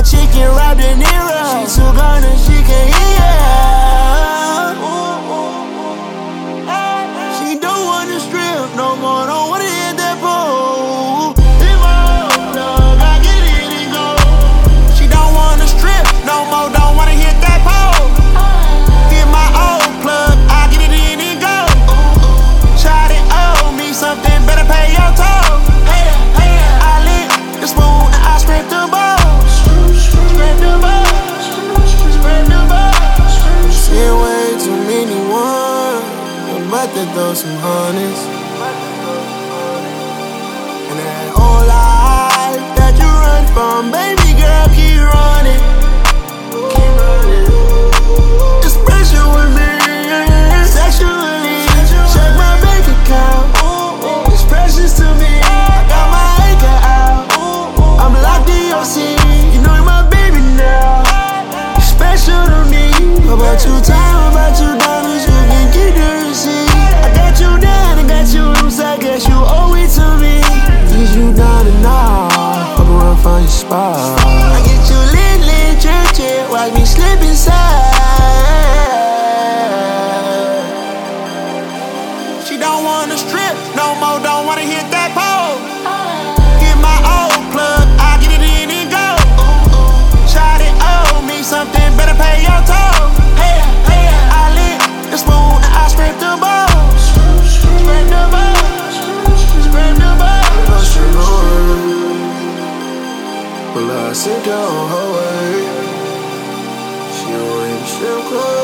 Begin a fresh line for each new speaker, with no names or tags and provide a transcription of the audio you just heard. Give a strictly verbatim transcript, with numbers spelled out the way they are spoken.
chicken wrapped in Nero. She too gone and she can't hear. She don't wanna strip no more, don't wanna hit that pole. In my old plug, I get in and go. She don't wanna strip no more, don't wanna hit that pole. In my old plug, I get it in and go. Try to owe me something, better pay your toll. I lit the spoon and I scrape the balls. Scrape the balls, scrape the balls. Seen way too many ones, I'm about to throw some honeys. And that whole life that you run from, baby girl, keep running. Keep running. It's pressure with me, sexually. Check my bank account, it's precious to me. I got my acre out, I'm locked in your seat. You know you're my baby now, you're special to me. About you time, about you diamonds, you can keep the receipt. I got you down, I got you loose, I guess you owe it to me. Is you down and out, fuck around, find your spot. I get you lit, lit, church, it, watch me slip inside. She don't wanna strip no more, don't wanna hit that pole. Get my old plug, I get it in and go. Try to owe me something, better pay your toll. I lit the spoon and I scrape the balls. Scrape the balls, scrape the balls. Well, I sit down her way. She already strip club.